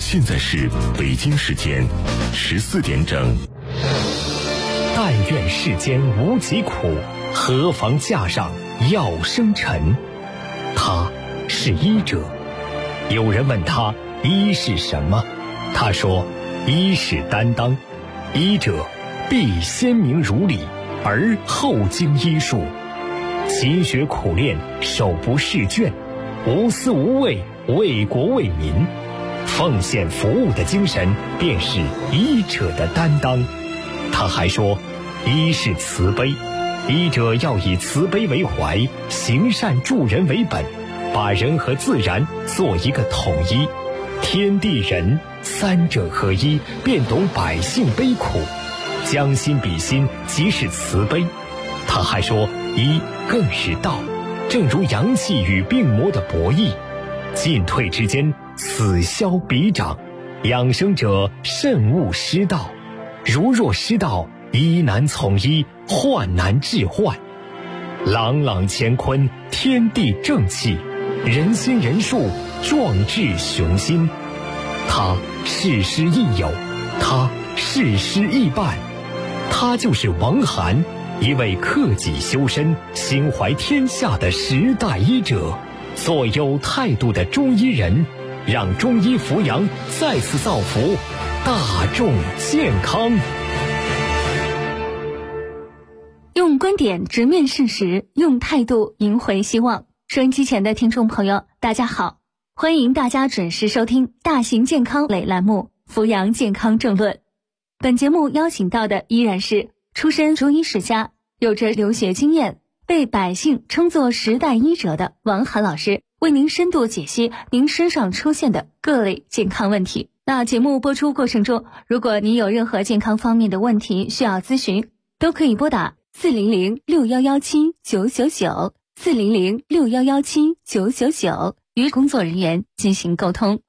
现在是北京时间14点整。 但愿世间无疾苦，何妨架上药生尘。他是医者。有人问他医是什么，他说医是担当。医者必先明如理，而后经医术，勤学苦练，手不释卷，无私无畏，为国为民，奉献服务的精神便是医者的担当。他还说医是慈悲，医者要以慈悲为怀，行善助人为本，把人和自然做一个统一，天地人三者合一，便懂百姓悲苦，将心比心，即是慈悲。他还说医更是道，正如阳气与病魔的博弈，进退之间，此消彼长，养生者慎勿失道，如若失道，医难从医，患难治患。朗朗乾坤，天地正气，人心人术，壮志雄心。他事师亦友，他事师亦伴，他就是王涵，一位克己修身、心怀天下的时代医者，做有态度的中医人，让中医扶阳再次造福大众健康。 用观点直面事实，用态度赢回希望。收音机前的听众朋友，大家好，欢迎大家准时收听大型健康类栏目《扶阳健康政论》。本节目邀请到的依然是出身中医世家，有着留学经验，被百姓称作时代医者的王涵老师，为您深度解析您身上出现的各类健康问题。那节目播出过程中，如果您有任何健康方面的问题需要咨询，都可以拨打400-6117-999 400-6117-999与工作人员进行沟通。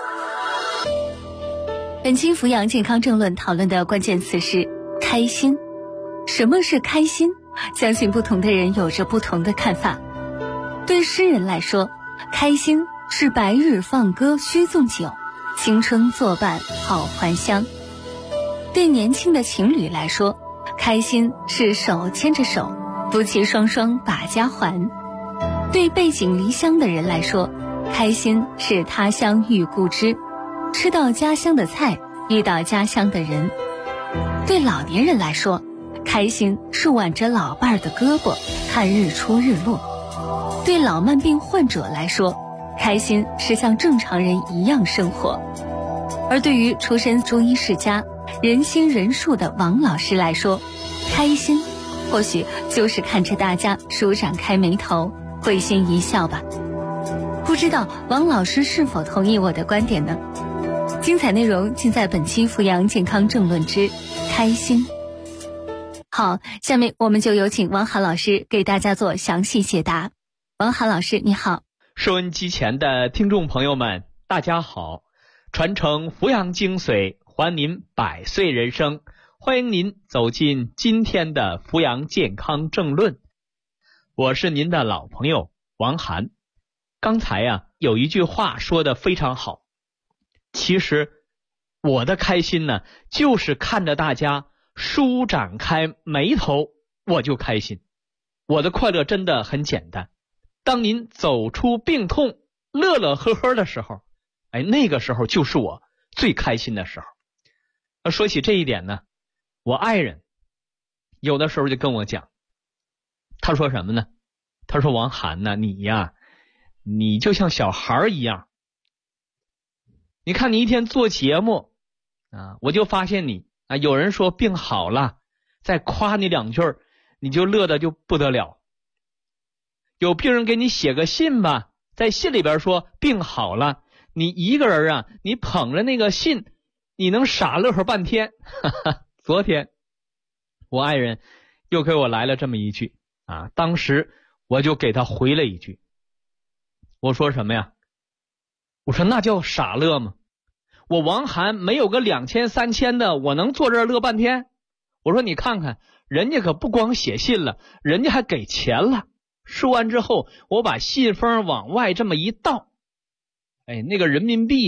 本期扶阳健康政论讨论的关键词是开心。什么是开心？相信不同的人有着不同的看法。对诗人来说，开心是白日放歌须纵酒，青春作伴好还乡。对年轻的情侣来说，开心是手牵着手，夫妻双双把家还。对背井离乡的人来说，开心是他乡遇故知，吃到家乡的菜，遇到家乡的人。对老年人来说，开心是挽着老伴儿的胳膊看日出日落。对老慢病患者来说，开心是像正常人一样生活。而对于出身中医世家、人心人术的王老师来说，开心或许就是看着大家舒展开眉头，会心一笑吧。不知道王老师是否同意我的观点呢？精彩内容尽在本期扶阳健康政论之开心。好，下面我们就有请王涵老师给大家做详细解答。王涵老师你好。 收音机前的听众朋友们大家好，传承扶阳精髓，还您100岁人生，欢迎您走进今天的扶阳健康政论。我是您的老朋友王涵。刚才有一句话说得非常好，其实我的开心呢，就是看着大家舒展开眉头，我就开心。我的快乐真的很简单，当您走出病痛，乐乐呵呵的时候，那个时候就是我最开心的时候。说起这一点呢，我爱人有的时候就跟我讲，他说什么呢？他说王涵呢，你就像小孩一样，你看你一天做节目我就发现你有人说病好了，再夸你2句，你就乐得就不得了。有病人给你写个信吧，在信里边说病好了，你一个人你捧着那个信，你能傻乐呵半天。昨天我爱人又给我来了这么一句当时我就给他回了一句，我说什么呀？我说那叫傻乐吗？我王涵没有个2000、3000的，我能坐这儿乐半天？我说你看看，人家可不光写信了，人家还给钱了。说完之后，我把信封往外这么一倒，那个人民币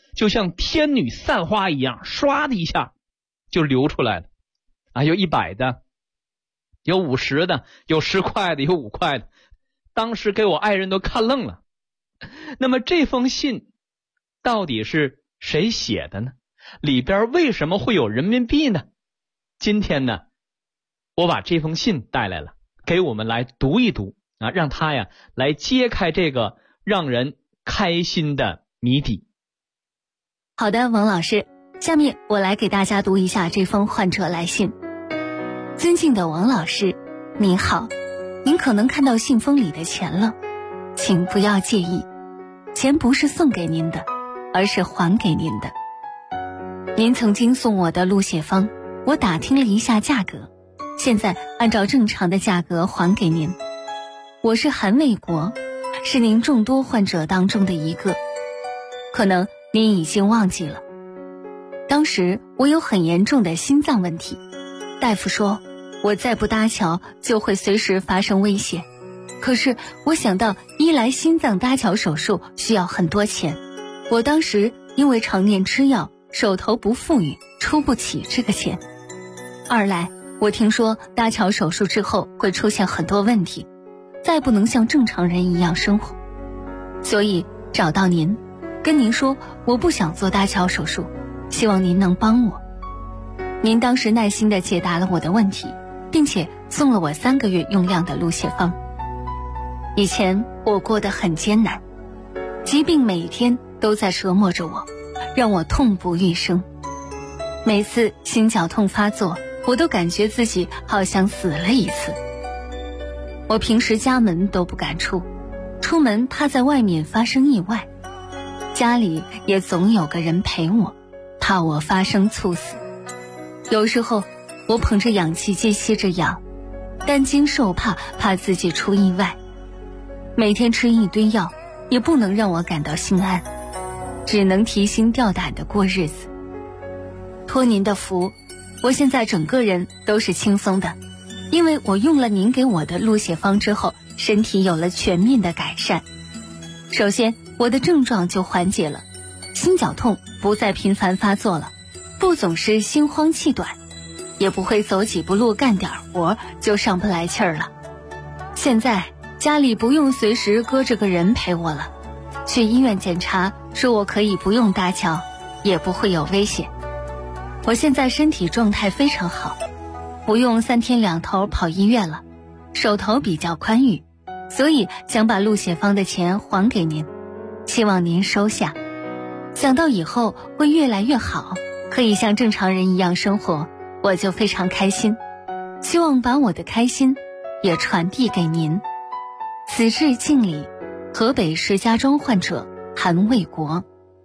就像天女散花一样，唰的一下就流出来了啊！有100的，有50的，有10块的，有5块的。当时给我爱人都看愣了。那么这封信到底是谁写的呢？里边为什么会有人民币呢？今天呢，我把这封信带来了，给我们来读一读啊，让他呀来揭开这个让人开心的谜底。 好的，王老师，下面我来给大家读一下这封患者来信。尊敬的王老师，您好，您可能看到信封里的钱了，请不要介意，钱不是送给您的，而是还给您的。您曾经送我的鹿血方，我打听了一下价格，现在按照正常的价格还给您。我是韩卫国，是您众多患者当中的一个，可能您已经忘记了。当时我有很严重的心脏问题，大夫说我再不搭桥就会随时发生危险。可是我想到一来心脏搭桥手术需要很多钱，我当时因为常年吃药，手头不富裕，出不起这个钱。二来我听说搭桥手术之后会出现很多问题，再不能像正常人一样生活，所以找到您，跟您说我不想做搭桥手术，希望您能帮我。您当时耐心地解答了我的问题，并且送了我3个月用量的鹿血方。以前我过得很艰难，疾病每天都在折磨着我，让我痛不欲生。每次心绞痛发作，我都感觉自己好像死了一次。我平时家门都不敢出，出门怕在外面发生意外，家里也总有个人陪我，怕我发生猝死。有时候我捧着氧气机吸着氧，担惊受怕，怕自己出意外。每天吃一堆药，也不能让我感到心安，只能提心吊胆地过日子。托您的福，我现在整个人都是轻松的，因为我用了您给我的鹿血方之后，身体有了全面的改善。首先，我的症状就缓解了，心绞痛不再频繁发作了，不总是心慌气短，也不会走几步路干点活就上不来气儿了。现在家里不用随时搁着个人陪我了，去医院检查说我可以不用搭桥，也不会有危险。我现在身体状态非常好，不用3天2头跑医院了，手头比较宽裕，所以想把鹿血方的钱还给您，希望您收下。想到以后会越来越好，可以像正常人一样生活，我就非常开心，希望把我的开心也传递给您。此致敬礼，河北石家庄患者韩卫国。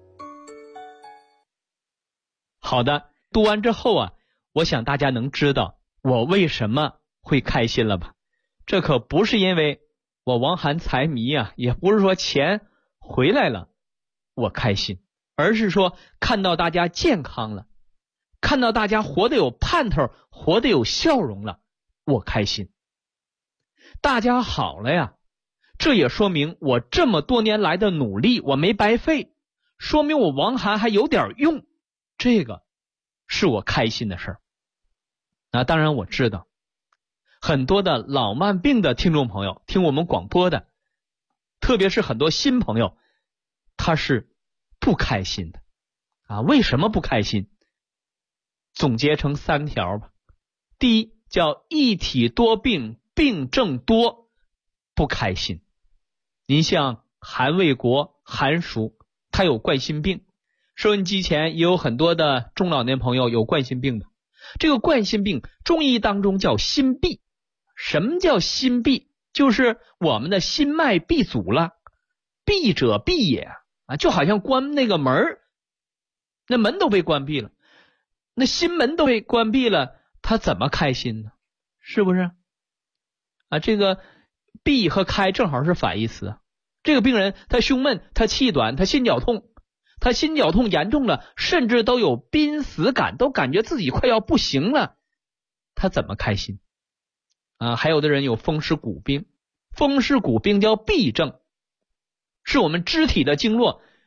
好的，读完之后啊，我想大家能知道我为什么会开心了吧？这可不是因为我王涵财迷啊，也不是说钱回来了我开心，而是说看到大家健康了，看到大家活得有盼头，活得有笑容了，我开心。大家好了呀，这也说明我这么多年来的努力我没白费，说明我王涵还有点用，这个是我开心的事儿。那当然我知道很多的老慢病的听众朋友，听我们广播的，特别是很多新朋友，他是不开心的啊。为什么不开心？总结成3条吧。第一，叫一体多病，病症多，不开心。您像韩卫国韩叔，他有冠心病，收音机前也有很多的中老年朋友有冠心病的。这个冠心病中医当中叫心闭。什么叫心闭？就是我们的心脉闭阻了，闭者闭也啊，就好像关那个门，那门都被关闭了，那心门都被关闭了，他怎么开心呢？是不是啊？这个闭和开正好是反义词。这个病人他胸闷，他气短，他心绞痛，他心绞痛严重了，甚至都有濒死感，都感觉自己快要不行了，他怎么开心啊？还有的人有风湿骨病，风湿骨病叫痹症，是我们肢体的经络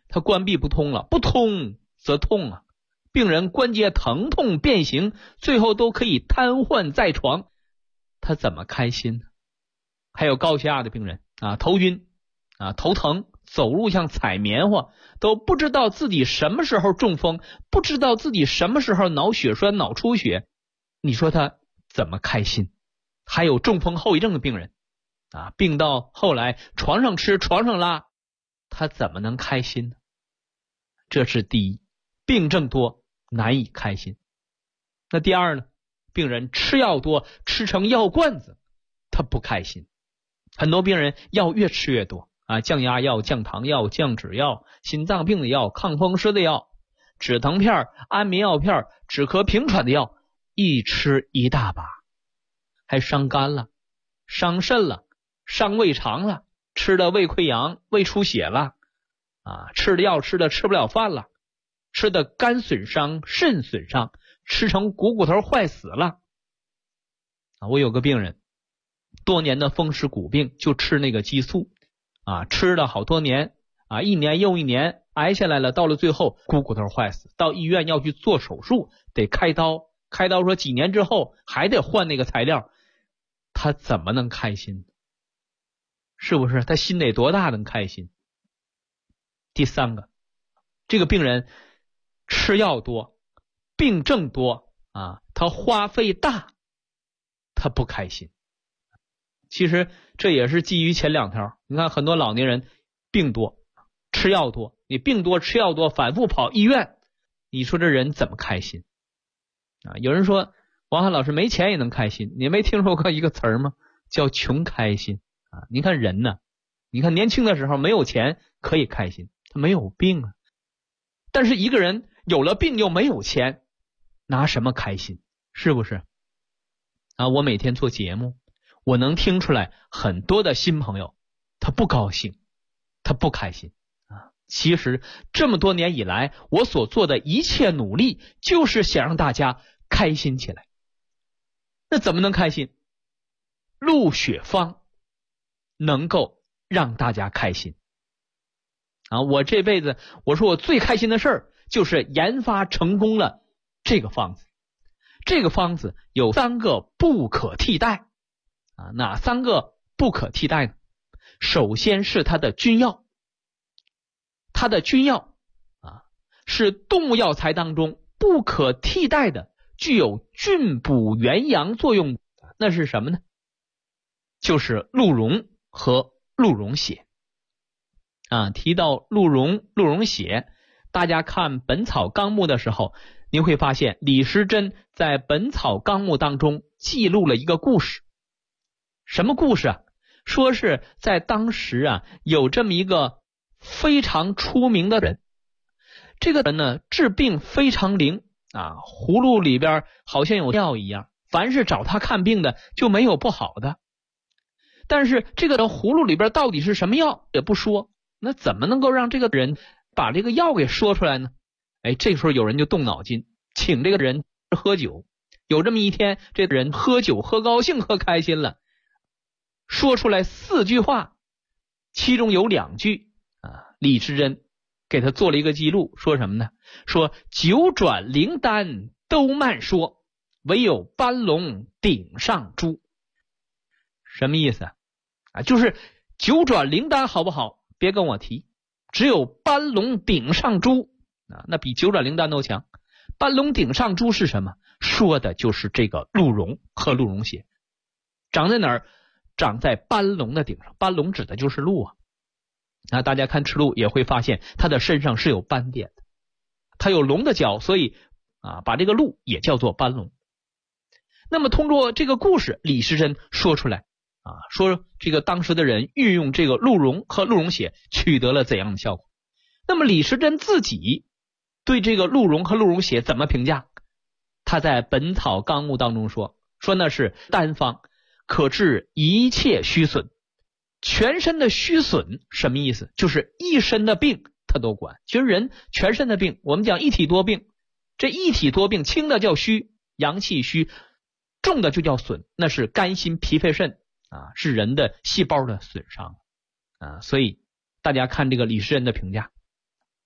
它关闭不通了，不通则痛啊，病人关节疼痛变形，最后都可以瘫痪在床，他怎么开心呢？还有高血压的病人啊，头晕啊，头疼，走路像踩棉花，都不知道自己什么时候中风，不知道自己什么时候脑血栓、脑出血，你说他怎么开心？还有中风后遗症的病人啊，病到后来床上吃床上拉，他怎么能开心呢？这是第一，病症多难以开心。那第二呢，病人吃药多，吃成药罐子，他不开心。很多病人药越吃越多啊，降压药、降糖药、降脂药、心脏病的药、抗风湿的药、止疼片、安眠药片、止咳平喘的药，一吃一大把，还伤肝了，伤肾了，伤胃肠了，吃的胃溃疡、胃出血了啊，吃的药吃的吃不了饭了，吃的肝损伤、肾损伤，吃成骨头坏死了啊！我有个病人，多年的风湿骨病，就吃那个激素啊，吃了好多年啊，一年又一年挨下来了，到了最后骨头坏死，到医院要去做手术，得开刀，开刀说几年之后还得换那个材料，他怎么能开心？是不是？他心得多大能开心？第三个，这个病人吃药多，病症多啊，他花费大，他不开心。其实这也是基于前两条。你看很多老年人病多，吃药多，你病多吃药多，反复跑医院，你说这人怎么开心啊？有人说王翰老师没钱也能开心，你没听说过一个词儿吗？叫穷开心啊！你看人呢，你看年轻的时候没有钱可以开心，他没有病啊。但是一个人有了病又没有钱，拿什么开心？是不是啊？我每天做节目，我能听出来很多的新朋友他不高兴，他不开心啊。其实这么多年以来，我所做的一切努力就是想让大家开心起来。那怎么能开心？鹿血方能够让大家开心啊！我这辈子我说我最开心的事儿就是研发成功了这个方子。这个方子有3个不可替代啊，哪3个不可替代呢？首先是它的君药，它的君药啊是动物药材当中不可替代的，具有菌补元阳作用，那是什么呢？就是鹿茸和鹿茸血啊。提到鹿茸血，大家看《本草纲目》的时候，您会发现李时珍在《本草纲目》当中记录了一个故事。什么故事啊？说是在当时啊，有这么一个非常出名的人，这个人呢治病非常灵啊，葫芦里边好像有药一样，凡是找他看病的就没有不好的。但是这个葫芦里边到底是什么药也不说，那怎么能够让这个人把这个药给说出来呢？哎，这个时候有人就动脑筋，请这个人喝酒。有这么一天，这个人喝酒喝高兴喝开心了，说出来4句话，其中有2句啊，李时珍给他做了一个记录，说什么呢？说九转灵丹都慢说，唯有斑龙顶上珠。什么意思啊？就是九转灵丹好不好别跟我提，只有斑龙顶上珠啊，那比九转灵丹都强。斑龙顶上珠是什么？说的就是这个鹿茸和鹿茸血。长在哪儿？长在斑龙的顶上，斑龙指的就是鹿啊。那大家看赤鹿也会发现它的身上是有斑点的，它有龙的角，所以啊，把这个鹿也叫做斑龙。那么通过这个故事，李时珍说出来啊，说这个当时的人运用这个鹿茸和鹿茸血取得了怎样的效果。那么李时珍自己对这个鹿茸和鹿茸血怎么评价？他在《本草纲目》当中说那是单方，可治一切虚损。全身的虚损什么意思？就是一身的病他都管。其实人全身的病，我们讲一体多病，这一体多病，轻的叫虚，阳气虚，重的就叫损，那是肝心脾肺肾啊，是人的细胞的损伤啊。所以大家看这个李时珍的评价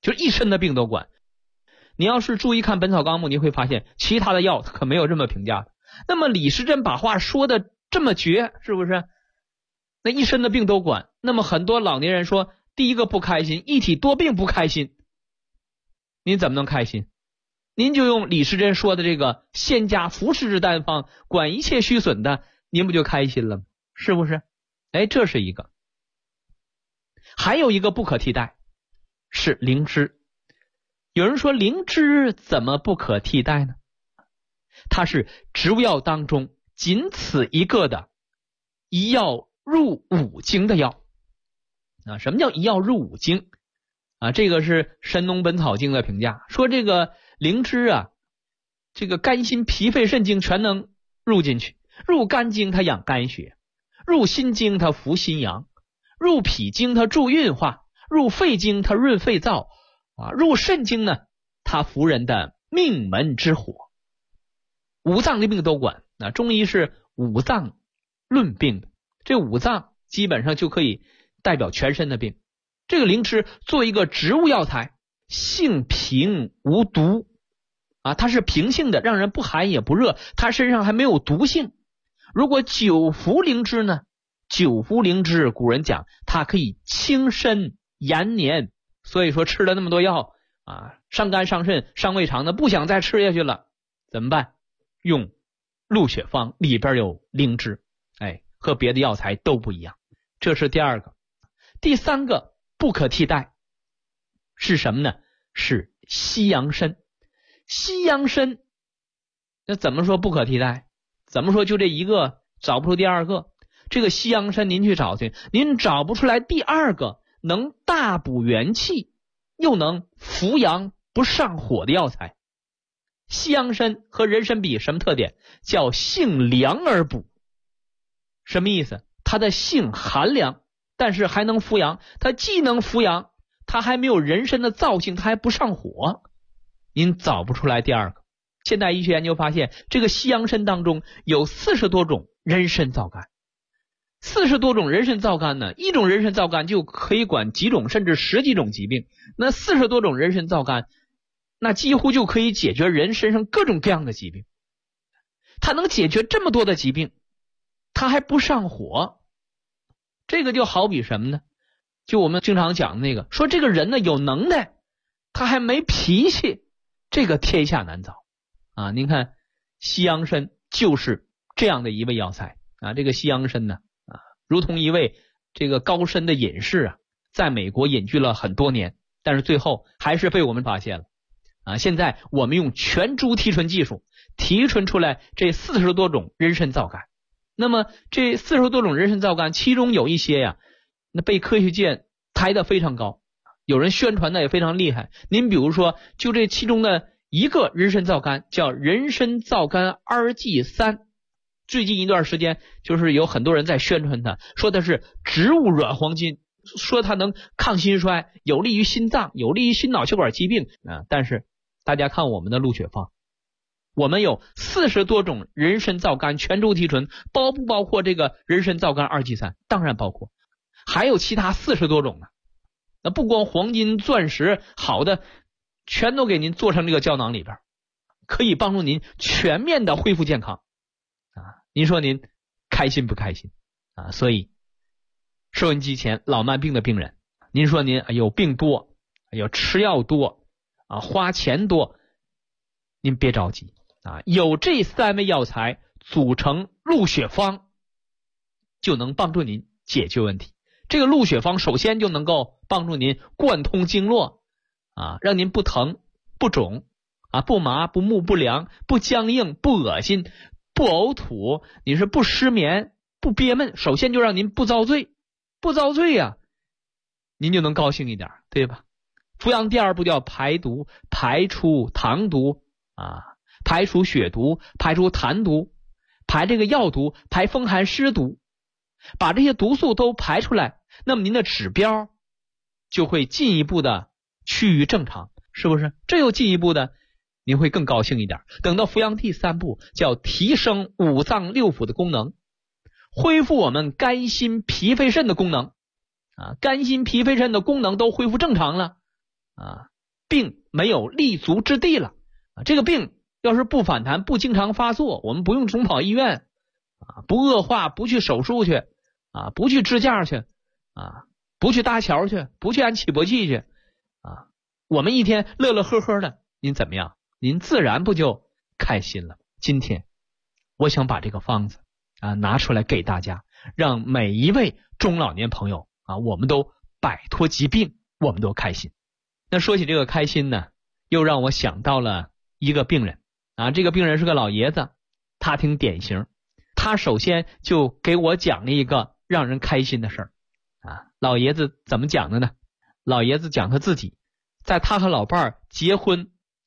就是一身的病都管。你要是注意看《本草纲目》，你会发现其他的药可没有这么评价的。那么李时珍把话说的这么绝，是不是？那一身的病都管。那么很多老年人说，第一个不开心，一体多病不开心，您怎么能开心？您就用李时珍说的这个仙家服食之丹方，管一切虚损的，您不就开心了吗？是不是？这是一个。还有一个不可替代是灵芝。有人说灵芝怎么不可替代呢？它是植物药当中仅此一个的一药入五经的药。什么叫一药入五经？这个是《神农本草经》的评价，说这个灵芝这个肝心脾肺肾经全能入进去。入肝经它养肝血，入心经它扶心阳，入脾经它助运化，入肺经它润肺燥，入肾经呢它扶人的命门之火。五脏的病都管。中医是五脏论病的，这五脏基本上就可以代表全身的病。这个灵芝作为一个植物药材，性平无毒它是平性的，让人不寒也不热，它身上还没有毒性。如果久服灵芝呢，久服灵芝古人讲它可以清身延年，所以说吃了那么多药伤肝伤肾伤胃肠的，不想再吃下去了，怎么办？用鹿血方，里边有灵芝，和别的药材都不一样。这是第二个。第三个不可替代是什么呢？是西洋参。西洋参那怎么说不可替代？怎么说就这一个，找不出第二个？这个西洋参您去找去，您找不出来第二个能大补元气又能扶阳不上火的药材。西洋参和人参比什么特点？叫性凉而补。什么意思？它的性寒凉，但是还能扶阳。它既能扶阳，它还没有人参的燥性，它还不上火。您找不出来第二个。现代医学研究发现，这个西洋参当中有40多种人参皂苷。40多种人参皂苷呢，一种人参皂苷就可以管几种甚至10几种疾病。那40多种人参皂苷，那几乎就可以解决人身上各种各样的疾病。它能解决这么多的疾病，它还不上火。这个就好比什么呢？就我们经常讲的那个，说这个人呢有能耐，他还没脾气，这个天下难找您看西洋参就是这样的一味药材这个西洋参呢如同一位这个高深的隐士在美国隐居了很多年，但是最后还是被我们发现了现在我们用全株提纯技术提纯出来这40多种人参皂苷。那么这40多种人参皂苷，其中有一些那被科学界抬得非常高，有人宣传的也非常厉害。您比如说，就这其中的一个人参皂苷叫人参皂苷2G3，最近一段时间就是有很多人在宣传它，说的是植物软黄金，说它能抗心衰，有利于心脏，有利于心脑血管疾病但是大家看我们的鹿血方，我们有40多种人参皂苷全株提纯，包不包括这个人参皂苷2G3？当然包括，还有其他40多种呢。那不光黄金钻石好的全都给您做成这个胶囊里边，可以帮助您全面的恢复健康您说您开心不开心所以收音机前老慢病的病人，您说您有病多，吃药多花钱多，您别着急有这3味药材组成鹿血方，就能帮助您解决问题。这个鹿血方首先就能够帮助您贯通经络让您不疼不肿不麻不木不凉不僵硬不恶心不呕吐，你是不失眠不憋闷，首先就让您不遭罪。不遭罪您就能高兴一点，对吧？扶阳第二步叫排毒，排出糖毒排除血毒，排除痰毒，排这个药毒，排风寒湿毒，把这些毒素都排出来，那么您的指标就会进一步的趋于正常，是不是？这又进一步的您会更高兴一点。等到扶阳第3步叫提升五脏六腑的功能，恢复我们肝心脾肺肾的功能肝心脾肺肾的功能都恢复正常了病没有立足之地了这个病要是不反弹，不经常发作，我们不用总跑医院不恶化，不去手术去不去支架去不去搭桥去，不去安起搏器去我们一天乐乐呵呵的，您怎么样？您自然不就开心了？今天我想把这个方子拿出来给大家，让每一位中老年朋友我们都摆脱疾病，我们都开心。那说起这个开心呢，又让我想到了一个病人这个病人是个老爷子，他挺典型。他首先就给我讲了一个让人开心的事儿老爷子怎么讲的呢？老爷子讲他自己在他和老伴儿结婚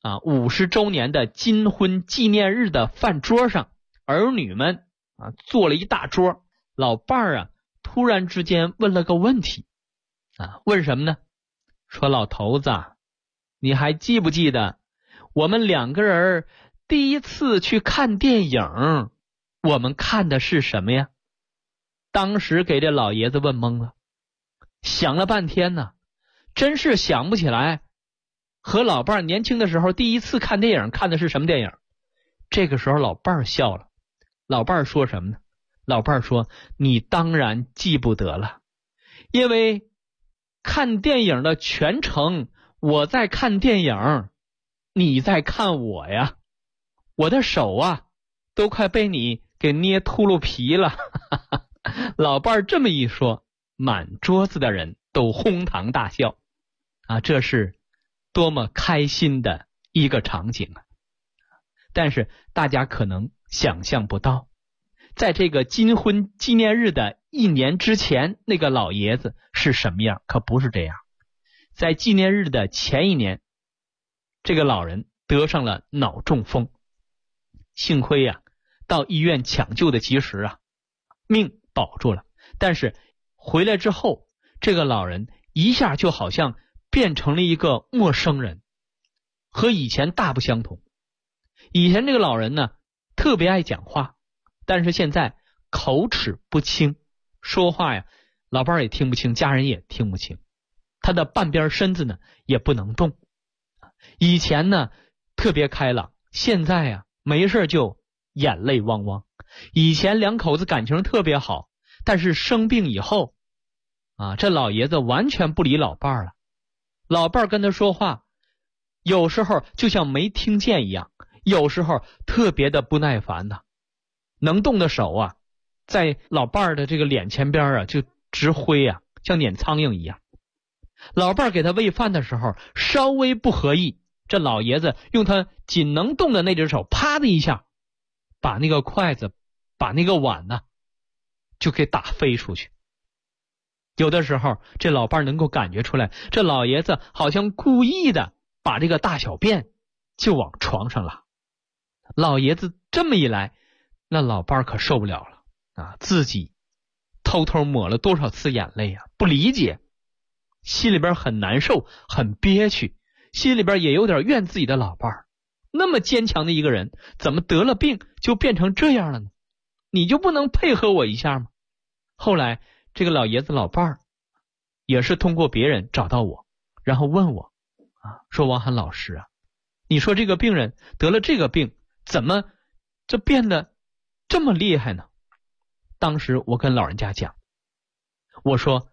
50周年的金婚纪念日的饭桌上，儿女们做了一大桌，老伴儿突然之间问了个问题问什么呢？说老头子你还记不记得我们两个人第一次去看电影，我们看的是什么呀？当时给这老爷子问懵了，想了半天呢，真是想不起来和老伴儿年轻的时候第一次看电影看的是什么电影。这个时候老伴儿笑了，老伴儿说什么呢？老伴儿说你当然记不得了，因为看电影的全程我在看电影，你在看我呀，我的手都快被你给捏秃噜皮了老伴儿这么一说，满桌子的人都哄堂大笑这是多么开心的一个场景但是大家可能想象不到，在这个金婚纪念日的1年之前，那个老爷子是什么样？可不是这样。在纪念日的前1年，这个老人得上了脑中风，幸亏到医院抢救的及时命保住了。但是回来之后，这个老人一下就好像变成了一个陌生人，和以前大不相同。以前这个老人呢，特别爱讲话，但是现在口齿不清，说话老伴儿也听不清，家人也听不清，他的半边身子呢也不能动。以前呢特别开朗，现在没事就眼泪汪汪。以前两口子感情特别好，但是生病以后这老爷子完全不理老伴儿了。老伴儿跟他说话，有时候就像没听见一样，有时候特别的不耐烦能动的手在老伴儿的这个脸前边就直挥像撵苍蝇一样。老伴儿给他喂饭的时候稍微不合意，这老爷子用他仅能动的那只手啪的一下把那个筷子把那个碗就给打飞出去。有的时候这老伴儿能够感觉出来，这老爷子好像故意的把这个大小便就往床上拉。老爷子这么一来，那老伴儿可受不了了自己偷偷抹了多少次眼泪不理解，心里边很难受，很憋屈，心里边也有点怨自己的老伴儿。那么坚强的一个人，怎么得了病就变成这样了呢？你就不能配合我一下吗？后来这个老爷子老伴儿也是通过别人找到我，然后问我说王涵老师你说这个病人得了这个病，怎么这变得这么厉害呢？当时我跟老人家讲，我说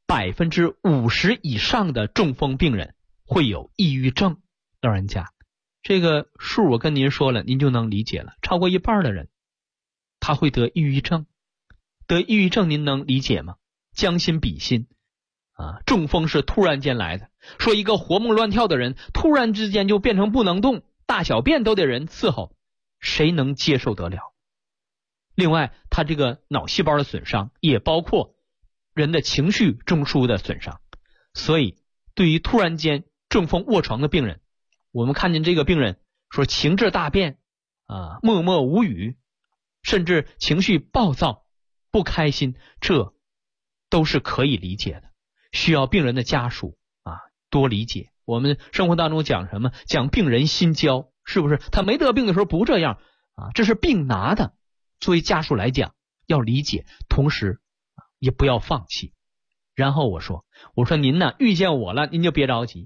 50%以上的中风病人会有抑郁症。老人家，这个数我跟您说了，您就能理解了。超过1半的人他会得抑郁症。得抑郁症您能理解吗？将心比心中风是突然间来的，说一个活蹦乱跳的人突然之间就变成不能动，大小便都得人伺候，谁能接受得了？另外他这个脑细胞的损伤也包括人的情绪中枢的损伤。所以对于突然间中风卧床的病人，我们看见这个病人说情志大变默默无语，甚至情绪暴躁不开心，这都是可以理解的，需要病人的家属多理解。我们生活当中讲什么？讲病人心焦，是不是？他没得病的时候不这样这是病拿的。作为家属来讲要理解，同时也不要放弃。然后我说您呢遇见我了您就别着急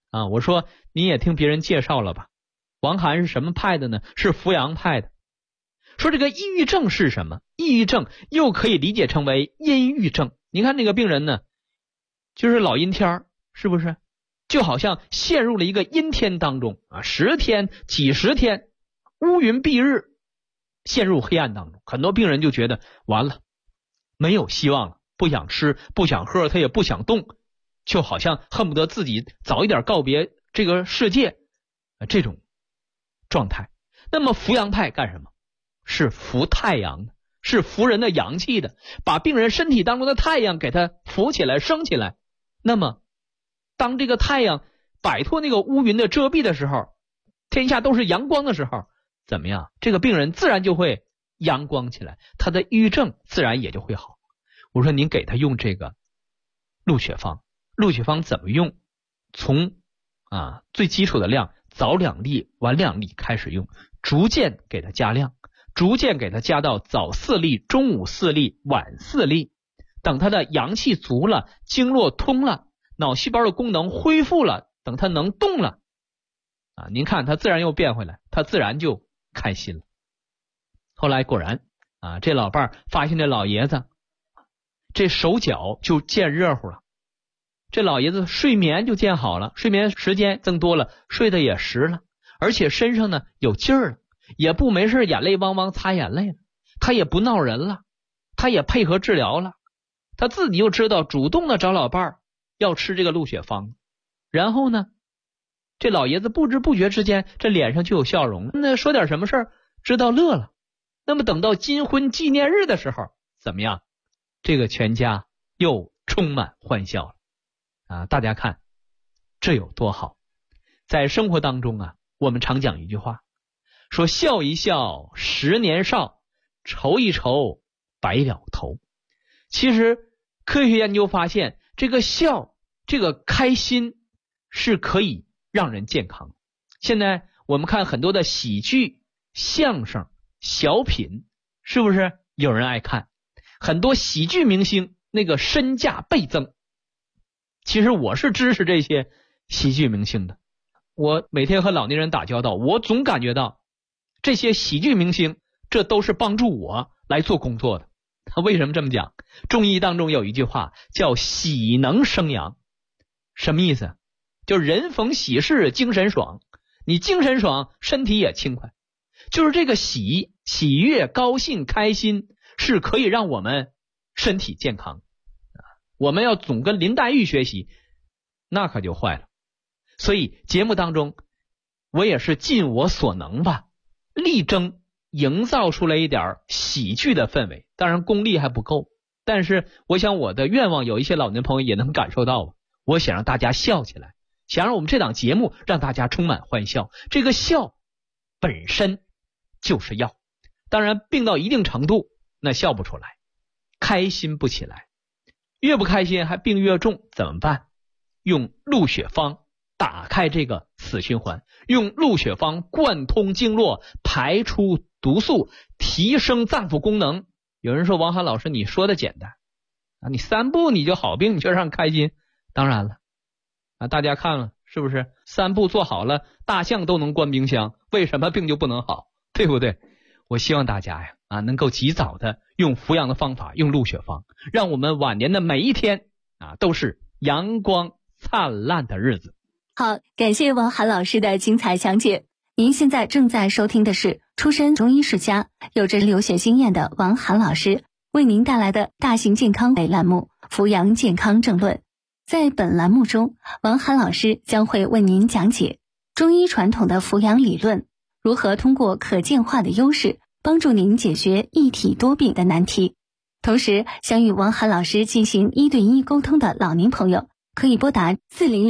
啊。我说你也听别人介绍了吧，王涵是什么派的呢？是扶阳派的。说这个抑郁症是什么？抑郁症又可以理解成为阴郁症。你看那个病人呢，就是老阴天，是不是？就好像陷入了一个阴天当中啊，10天、几十天，乌云蔽日，陷入黑暗当中。很多病人就觉得完了，没有希望了，不想吃，不想喝，他也不想动，就好像恨不得自己早一点告别这个世界，这种状态。那么扶阳派干什么？是扶太阳的，是扶人的阳气的，把病人身体当中的太阳给他扶起来、升起来。那么当这个太阳摆脱那个乌云的遮蔽的时候，天下都是阳光的时候，怎么样？这个病人自然就会阳光起来，他的抑郁症自然也就会好。我说您给他用这个鹿血方，鹿血方怎么用？从最基础的量，早2粒晚2粒开始用，逐渐给他加量，逐渐给他加到早4粒、中午4粒、晚4粒。等他的阳气足了，经络通了，脑细胞的功能恢复了，等他能动了您看他自然又变回来，他自然就开心了。后来果然这老伴儿发现这老爷子这手脚就见热乎了，这老爷子睡眠就见好了，睡眠时间增多了，睡得也实了，而且身上呢有劲儿了，也不没事眼泪汪汪擦眼泪了，他也不闹人了，他也配合治疗了，他自己就知道主动的找老伴儿要吃这个鹿血方。然后呢，这老爷子不知不觉之间这脸上就有笑容，那说点什么事儿知道乐了。那么等到金婚纪念日的时候怎么样？这个全家又充满欢笑了大家看这有多好。在生活当中我们常讲一句话，说笑一笑10年少，愁一愁白了头。其实科学研究发现，这个笑，这个开心是可以让人健康。现在我们看很多的喜剧、相声、小品，是不是有人爱看？很多喜剧明星那个身价倍增。其实我是支持这些喜剧明星的，我每天和老年人打交道，我总感觉到这些喜剧明星这都是帮助我来做工作的。为什么这么讲？中医当中有一句话叫喜能生阳，什么意思？就人逢喜事精神爽，你精神爽身体也轻快。就是这个喜悦、高兴、开心是可以让我们身体健康。我们要总跟林黛玉学习，那可就坏了。所以节目当中我也是尽我所能吧，力争营造出来一点喜剧的氛围。当然功力还不够，但是我想我的愿望有一些老年朋友也能感受到，我想让大家笑起来，想让我们这档节目让大家充满欢笑。这个笑本身就是药，当然病到一定程度那笑不出来，开心不起来，越不开心还病越重，怎么办？用鹿血方打开这个死循环，用鹿血方贯通经络，排出毒素，提升脏腑功能。有人说王涵老师你说的简单你3步你就好病，你就让开心。当然了大家看了是不是3步做好了，大象都能关冰箱，为什么病就不能好？对不对？我希望大家能够及早的用扶阳的方法，用鹿血方，让我们晚年的每一天都是阳光灿烂的日子。 好，感谢王涵老师的精彩讲解。您现在正在收听的是出身中医世家、有着留学经验的王涵老师为您带来的大型健康类栏目《扶阳健康政论》。在本栏目中，王涵老师将会为您讲解中医传统的扶阳理论，如何通过可见化的优势帮助您解决一体多病的难题。同时，想与王涵老师进行1对1沟通的老年朋友，可以拨打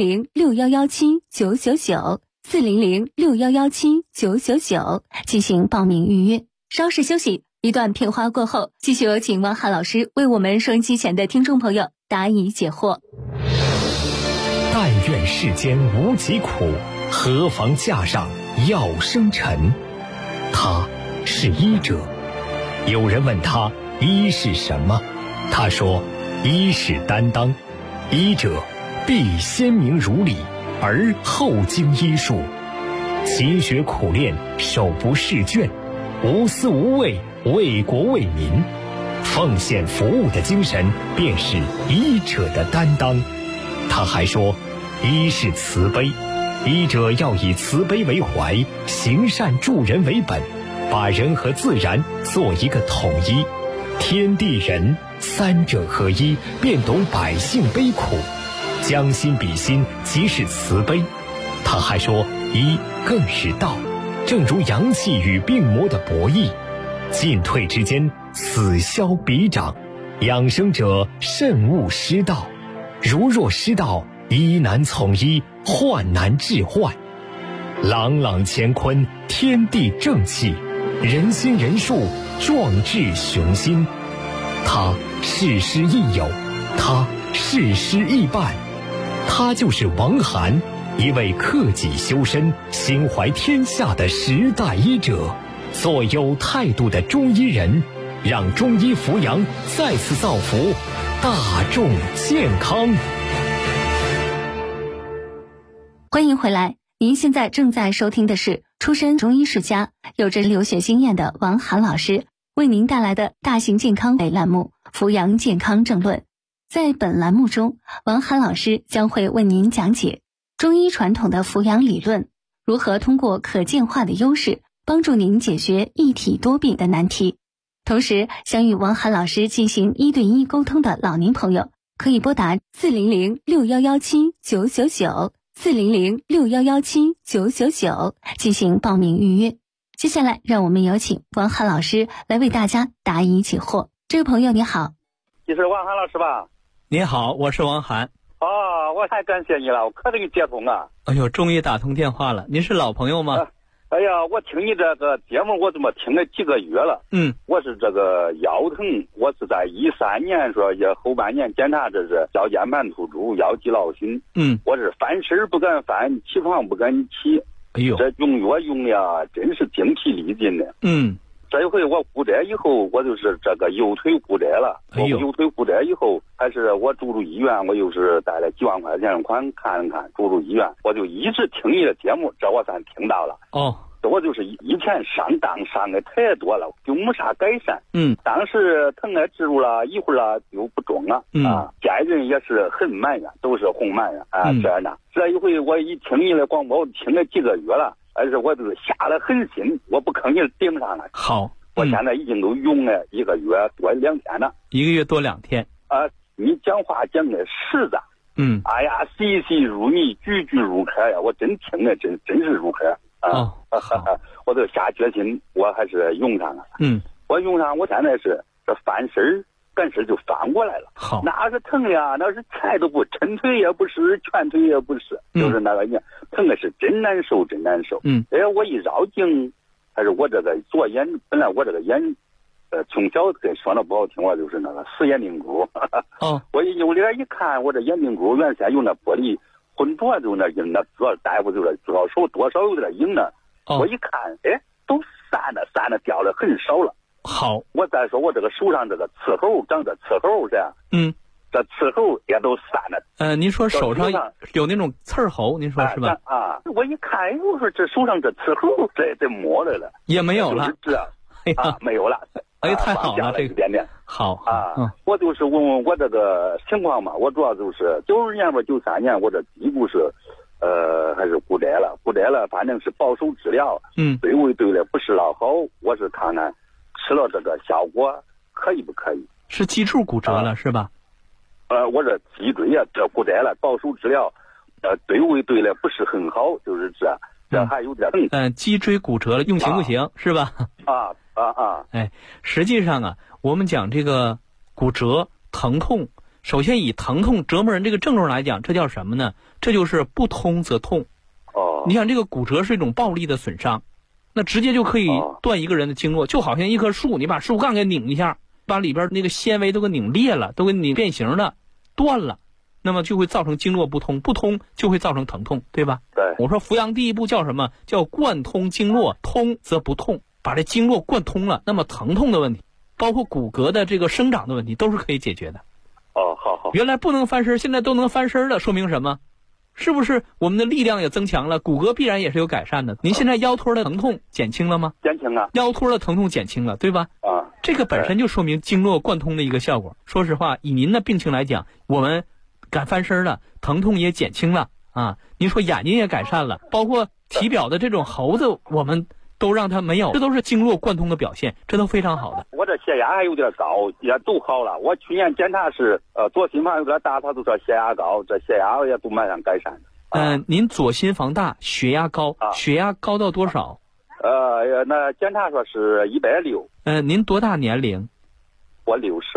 400-6117-999 400-6117-999进行报名预约。稍事休息，一段片花过后，继续有请王涵老师为我们收音机前的听众朋友答疑解惑。 但愿世间无疾苦，何妨架上药生尘。他是医者，有人问他医是什么，他说医是担当，医者必鲜明如理， 而后经医术，勤学苦练，手不释卷，无私无畏，为国为民，奉献服务的精神便是医者的担当。他还说，医是慈悲，医者要以慈悲为怀，行善助人为本，把人和自然做一个统一，天地人三者合一，便懂百姓悲苦，将心比心，即是慈悲。他还说，医更是道，正如阳气与病魔的博弈，进退之间，此消彼长，养生者慎勿失道，如若失道，医难从医，患难治患。朗朗乾坤，天地正气，人心人术，壮志雄心。他事师亦友，他事师亦伴，他就是王涵，一位克己修身、心怀天下的时代医者，做有态度的中医人，让中医扶阳再次造福大众健康。 欢迎回来，您现在正在收听的是出身中医世家、有着留学经验的王涵老师为您带来的大型健康类栏目《扶阳健康政论》。在本栏目中，王涵老师将会为您讲解中医传统的扶阳理论，如何通过可见化的优势帮助您解决一体多病的难题。同时，想与王涵老师进行1对1沟通的老年朋友，可以拨打400-6117-999 400-6117-999进行报名预约。接下来，让我们有请王涵老师来为大家答疑解惑。这位朋友你好， 你是王涵老师吧？ 你好，我是王涵。 我太感谢你了，我可给你接通啊！ 哎呦，终于打通电话了。您是老朋友吗？ 哎呀，我听你这个节目，我这么听了几个月了。我是这个腰疼，我是在13年说也后半年检查，这是腰间盘突出、腰肌劳损。我是翻身不敢翻，起床不敢起。哎呦，这用药用的真是精疲力尽的。这一回我骨折以后，我就是这个右腿骨折了。我右腿骨折以后，还是我住医院，我又是带了几万块钱款看了看，住医院，我就一直听你的节目，这我算听到了。我就是以前上当上的太多了，就没啥改善。当时疼啊治住了一会儿了又不中了。家人也是很埋怨，都是哄埋怨这样的。这一回我一听你的广播，听了几个月了。但是我就是下了狠心，我不吭你顶上了。好，我现在已经都用了1个月多2天了。1个月多2天。你讲话讲的实在。哎呀，细细入迷，句句入壳呀！我真听了，真是入壳啊！我就下决心，我还是用上了。我用上，我现在是这翻身干事就翻过来了。好，那是疼呀，那是菜都不抻腿也不是，拳腿也不是，就是那个疼的是真难受，真难受。我一绕颈，还是我这个左眼，本来我这个眼，从小跟说的不好听话，就是那个死眼睛骨。我一扭脸一看，我这眼睛骨原先用那玻璃混浊，就那硬的，主要大夫就是左手多少有点硬的。我一看，都散了，掉了很少了。好，我再说我这个手上这个刺猴，长着刺猴这样。这刺猴也都散了。您说手上有那种刺猴，您说是吧？我一看，我说这手上这刺猴这没了了，也没有了。没有了。太好了，这个点点好我就是问问我这个情况嘛，我主要就是90年吧，93年，我这第一步是还是骨折了，反正是保守治疗。对位对的不是老好，我是看看吃了这个效果可以不可以？是脊柱骨折了是吧？我这脊椎啊这骨折了，保守治疗，对位对的不是很好，就是这还有点脊椎骨折了，用行不行是吧？实际上我们讲这个骨折疼痛，首先以疼痛折磨人这个症状来讲，这叫什么呢？这就是不通则痛。你想这个骨折是一种暴力的损伤，那直接就可以断一个人的经络，就好像一棵树，你把树干给拧一下，把里边那个纤维都给拧裂了，都给拧变形了，断了，那么就会造成经络不通，不通就会造成疼痛，对吧？对。我说扶阳第一步叫什么？叫贯通经络，通则不痛，把这经络贯通了，那么疼痛的问题，包括骨骼的这个生长的问题，都是可以解决的。好。原来不能翻身，现在都能翻身了，说明什么？ 是不是我们的力量也增强了，骨骼必然也是有改善的。您现在腰托的疼痛减轻了吗？ 减轻了。 腰托的疼痛减轻了，对吧？ 啊， 这个本身就说明经络贯通的一个效果。说实话，以您的病情来讲，我们敢翻身了，疼痛也减轻了啊。您说眼睛也改善了，包括体表的这种猴子，我们都让它没有，这都是经络贯通的表现，这都非常好的。 我这血压还有点高，也都好了。我去年检查是左心房有点大，他都说血压高，这血压也都马上改善。 您左心房大，血压高，血压高到多少？ 那检查说是160。 您多大年龄？ 我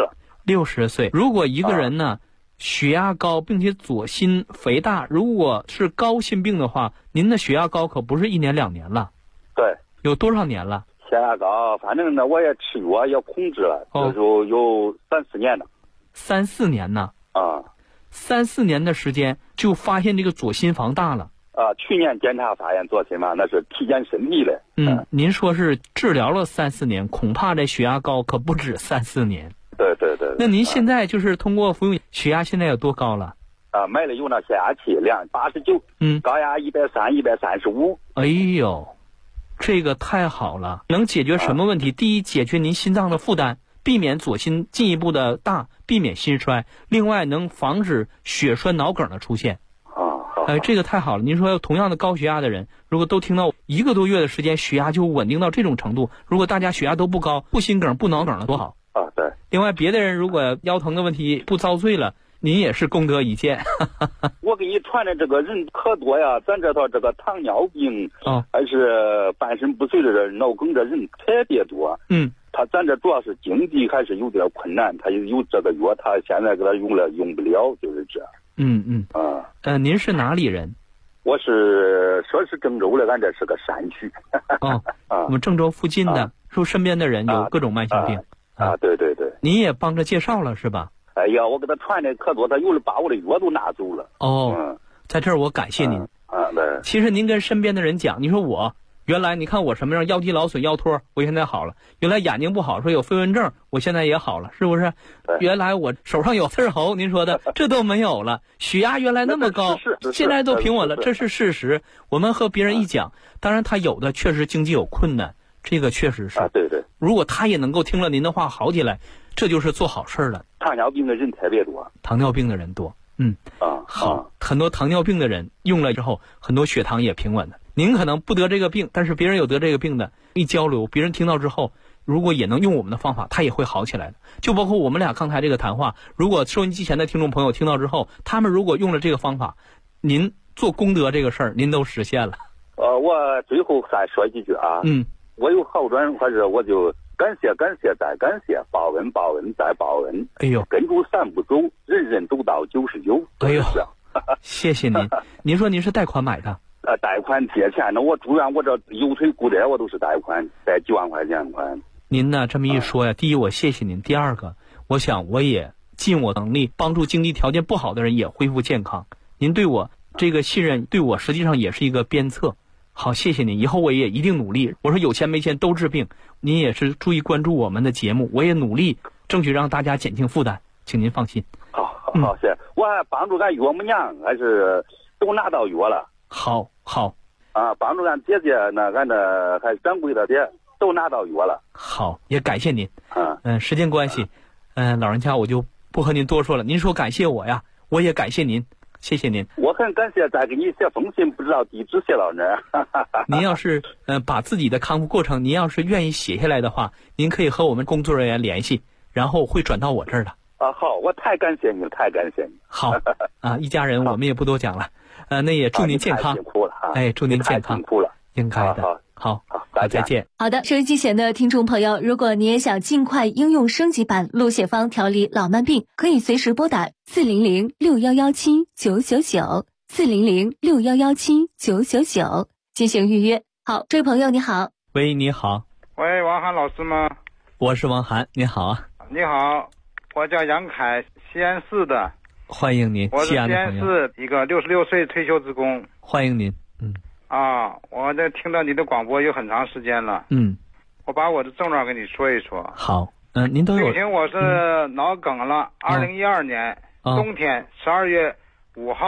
60 岁。如果一个人呢，血压高，并且左心肥大，如果是高心病的话，您的血压高可不是1年2年了。 对。 有多少年了？ 血压高，反正呢，我也吃药也控制了，就有3-4年了。 3-4年呢？ 啊 ，3-4年的时间就发现这个左心房大了。 去年检查发现左心房，那是体检身体的。 您说是治疗了3-4年，恐怕这血压高可不止3-4年。 对。 那您现在就是通过服用血压，现在有多高了？ 买了有那血压器量89，高压130、135。 哎呦，这个太好了，能解决什么问题？第一，解决您心脏的负担，避免左心进一步的大，避免心衰。另外，能防止血栓脑梗的出现。这个太好了。您说同样的高血压的人，如果都听到1个多月的时间，血压就稳定到这种程度，如果大家血压都不高，不心梗不脑梗了，多好啊！对。 另外，别的人如果腰疼的问题不遭罪了，您也是功德一件。 我给你传的这个人可多呀，咱这套这个糖尿病还是半身不遂的人、脑梗的人特别多。咱这主要是经济还是有点困难，他有这个药，他现在给他用不了，就是这。 您是哪里人？ 我说是郑州的，俺这是个山区。 我们郑州附近的，是不是身边的人有各种慢性病？ 对。 您也帮着介绍了是吧？ 哎呀，我给他传的可多，他把我的药都拿走了。 在这儿我感谢您。 对。 其实您跟身边的人讲，你说我原来你看我什么样，腰肌劳损、腰托，我现在好了；原来眼睛不好，说有飞蚊症，我现在也好了，是不是？原来我手上有刺猴，您说的这都没有了。血压原来那么高，现在都平稳了，这是事实。我们和别人一讲，当然他有的确实经济有困难，这个确实是。 对。 如果他也能够听了您的话好起来，这就是做好事了。 糖尿病的人特别多。 糖尿病的人多。好，很多糖尿病的人用了之后，很多血糖也平稳的。您可能不得这个病，但是别人有得这个病的，一交流，别人听到之后，如果也能用我们的方法，他也会好起来的。就包括我们俩刚才这个谈话，如果收音机前的听众朋友听到之后，他们如果用了这个方法，您做功德这个事儿，您都实现了。 我最后再说几句啊。我有好转，或者我就感谢再感谢，报恩再报恩。 哎呦， 跟住3步走，人人都到99。 哎呦，谢谢您。您说您是贷款买的？ 贷款借钱呢，我住院，我这右腿骨折，我都是贷款，贷几万块钱款。 您呢这么一说呀，第一我谢谢您，第二个，我想我也尽我能力帮助经济条件不好的人也恢复健康。您对我这个信任，对我实际上也是一个鞭策。好，谢谢您，以后我也一定努力。我说有钱没钱都治病，您也是注意关注我们的节目，我也努力争取让大家减轻负担，请您放心。 好，谢谢。我还帮助俺岳母娘，还是都拿到药了。 好。 帮助俺姐姐呢，俺的还掌柜的姐都拿到药了。 好，也感谢您。时间关系，老人家我就不和您多说了。您说感谢我呀，我也感谢您，谢谢您。 我很感谢，再给你写封信，不知道地址写到哪儿。 您要是把自己的康复过程，您要是愿意写下来的话，您可以和我们工作人员联系，然后会转到我这儿的。 好，我太感谢你了，太感谢你。 好一家人我们也不多讲了。那也祝您健康。 辛苦了祝您健康。 辛苦了， 应该的。好，再见。 好的，收音机前的听众朋友，如果你也想尽快应用升级版鹿血芳调理老慢病，可以随时拨打400-6117-999，400-6117-999进行预约。好，这位朋友你好。 喂，你好。 喂，王涵老师吗？ 我是王涵，你好啊。 你好，我叫杨凯，西安市的。 欢迎您， 我是西安市一个66岁退休职工。 欢迎您。 我这听到你的广播有很长时间了。我把我的症状跟你说一说。 好，您都有。 病情我是脑梗了，2012年冬天12月5号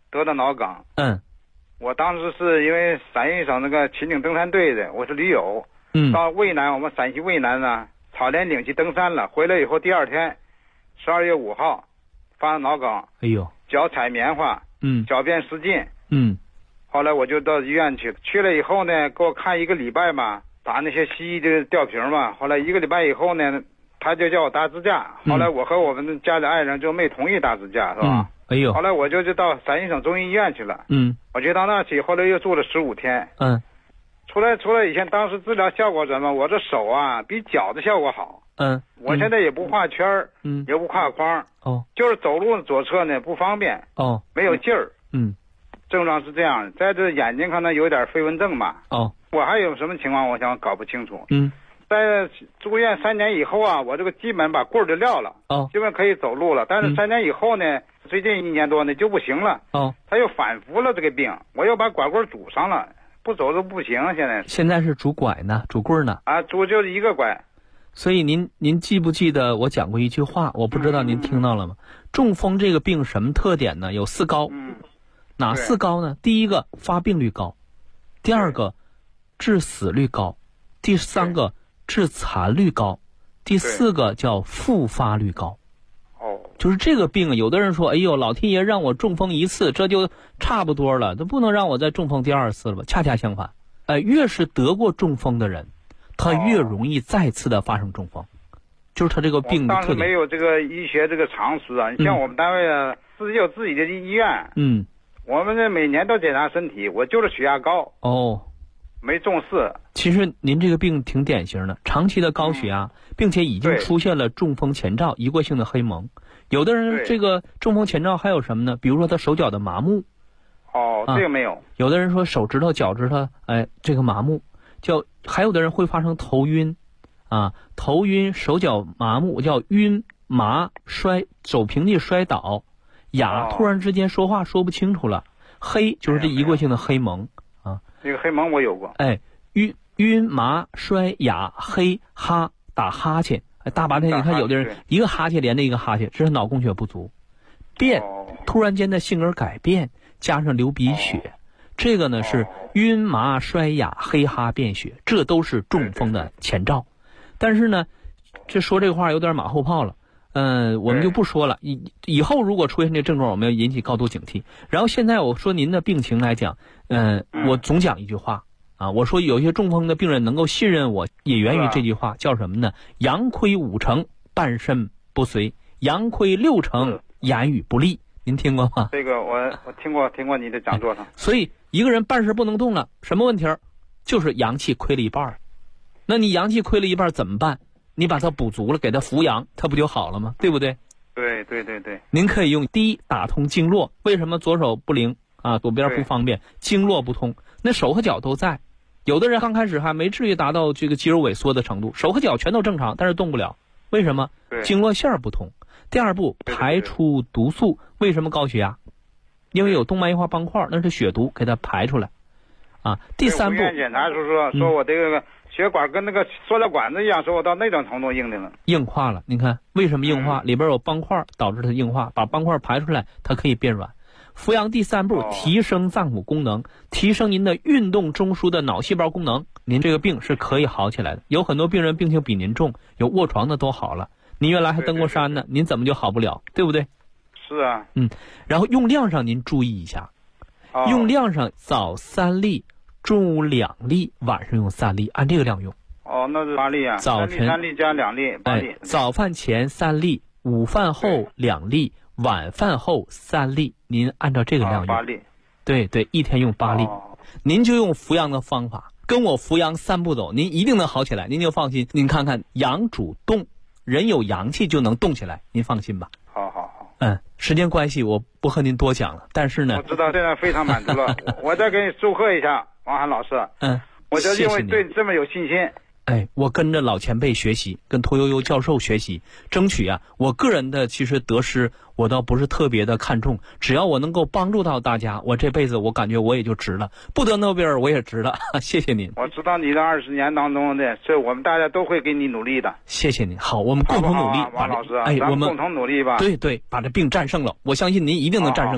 得的脑梗。 嗯。 我当时是因为陕西省那个秦岭登山队的，我是驴友。到渭南，我们陕西渭南呢，草连岭去登山了。回来以后，第二天，12月5号，发脑梗。 哎呦！ 脚踩棉花。小便失禁。后来我就到医院去了以后呢，给我看1个礼拜嘛，打那些西医的吊瓶嘛。后来1个礼拜以后呢，他就叫我打支架。后来我和我们家里爱人就没同意打支架，是吧？ 哎呦！ 后来我就到陕西省中医医院去了。我就到那去，后来又住了15天。出来以前，当时治疗效果怎么？我这手啊，比脚的效果好。我现在也不画圈儿，也不画框。就是走路左侧呢不方便。没有劲儿。症状是这样，在这眼睛可能有点飞蚊症嘛。我还有什么情况？我想搞不清楚。在住院3年以后啊，我这个基本把棍儿就撂了。基本可以走路了。但是3年以后呢，最近1年多呢就不行了。他又反复了这个病，我又把拐棍拄上了。不走都不行，现在是拄拐呢，拄棍呢？拄就是1个拐。所以您记不记得我讲过一句话？我不知道您听到了吗？中风这个病什么特点呢？有4高。哪4高呢？第一个发病率高，第二个致死率高，第3个致残率高，第4个叫复发率高。就是这个病，有的人说，哎呦，老天爷让我中风1次，这就差不多了，都不能让我再中风第2次了吧？恰恰相反，越是得过中风的人，他越容易再次的发生中风，就是他这个病的特点。当时没有这个医学这个常识啊，你像我们单位啊，自己有自己的医院。我们这每年都检查身体，我就是血压高。没重视。其实您这个病挺典型的，长期的高血压，并且已经出现了中风前兆，一过性的黑蒙。有的人这个中风前兆还有什么呢？比如说他手脚的麻木。这个没有。有的人说手指头、脚趾头，这个麻木，还有的人会发生头晕，头晕、手脚麻木，叫晕麻走平地摔倒，哑，突然之间说话说不清楚了。黑就是这一过性的黑蒙。这个黑蒙我有过。晕麻摔哑黑哈打哈欠，大白天你看有的人一个哈欠连着一个哈欠，这是脑供血不足。突然间的性格改变，加上流鼻血，这个呢是晕麻摔哑黑哈便血，这都是中风的前兆。但是呢，这说这个话有点马后炮了。我们就不说了。以后如果出现这症状，我们要引起高度警惕。然后现在我说您的病情来讲，我总讲一句话我说有些中风的病人能够信任我，也源于这句话，叫什么呢？阳亏5成，半身不遂；阳亏6成，言语不利。您听过吗？这个我听过你的讲座上。所以一个人半身不能动了，什么问题？就是阳气亏了一半。那你阳气亏了一半怎么办？你把它补足了，给它扶阳，它不就好了吗？对不对？对。您可以用第一打通经络。为什么左手不灵左边不方便？经络不通，那手和脚都在。有的人刚开始还没至于达到这个肌肉萎缩的程度，手和脚全都正常，但是动不了。为什么？经络线不通。第二步，排出毒素。为什么高血压？因为有动脉硬化斑块，那是血毒，给它排出来。第3步，检查说我这个血管跟那个塑料管子一样，说我到那种程度硬的了，硬化了。你看为什么硬化？里边有斑块导致它硬化，把斑块排出来，它可以变软。扶阳第3步，提升脏腑功能，提升您的运动中枢的脑细胞功能，您这个病是可以好起来的。有很多病人病情比您重，有卧床的都好了，您原来还登过山呢，您怎么就好不了？对不对？是啊。然后用量上您注意一下，用量上早3粒，中午2粒，晚上用3粒，按这个量用。那是8粒啊。早晨3粒加2粒，8粒。早饭前3粒，午饭后2粒，晚饭后3粒，您按照这个量用。8粒。对，一天用8粒。您就用扶阳的方法，跟我扶阳3步走，您一定能好起来，您就放心。您看看，阳主动，人有阳气就能动起来，您放心吧。好。时间关系，我不和您多讲了。但是呢，我知道现在非常满足了。我再给你祝贺一下，王涵老师。我就因为对你这么有信心。我跟着老前辈学习，跟屠呦呦教授学习，争取我个人的其实得失我倒不是特别的看重，只要我能够帮助到大家，我这辈子我感觉我也就值了，不得诺贝尔我也值了。谢谢您。我知道你的20年当中的，所以我们大家都会给你努力的。谢谢您。好，我们共同努力。王老师，咱们共同努力吧。对，把这病战胜了，我相信您一定能战胜的。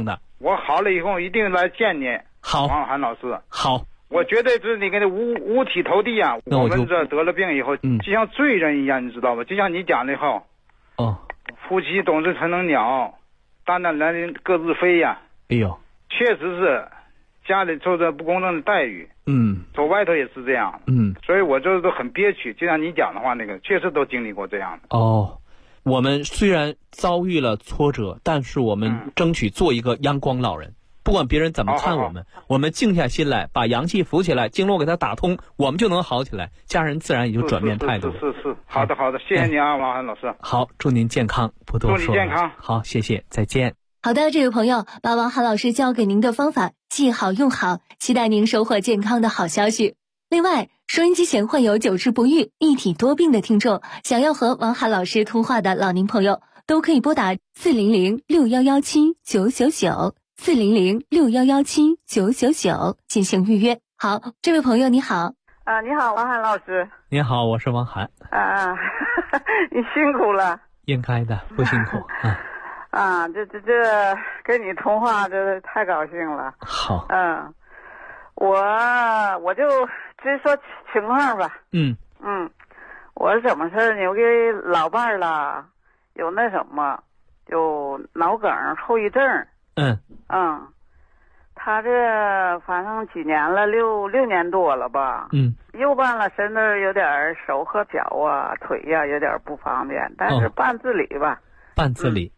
我好了以后一定来见你。 好， 王涵老师。 好， 我绝对是你跟五体投地啊！我们这得了病以后，就像罪人一样，你知道吗？就像你讲的哈。 哦。 夫妻懂事成能鸟，大难来临各自飞呀。 哎呦， 确实是家里受着不公正的待遇。走外头也是这样。所以我这都很憋屈。就像你讲的话，那个确实都经历过这样的。 哦，我们虽然遭遇了挫折，但是我们争取做一个阳光老人。不管别人怎么看我们，我们静下心来，把阳气扶起来，经络给它打通，我们就能好起来。家人自然也就转变态度。 是，好的，谢谢你啊，王涵老师。 好，祝您健康，不多说。 祝你健康。 好，谢谢，再见。 好的，这位朋友，把王涵老师教给您的方法记好用好，期待您收获健康的好消息。另外，收音机前患有久治不愈、一体多病的听众，想要和王涵老师通话的老年朋友，都可以拨打400-6117-999。400-6117-999进行预约。好，这位朋友你好。 你好，王涵老师。 你好，我是王涵。 你辛苦了。 应该的，不辛苦这跟你通话，这太高兴了。 好。 我就直说情况吧。我怎么事呢？我给老伴儿了，有那什么，有脑梗后遗症。他这反正几年了，六年多了吧。右半了身子有点手和脚啊、腿呀有点不方便，但是半自理吧。 半自理。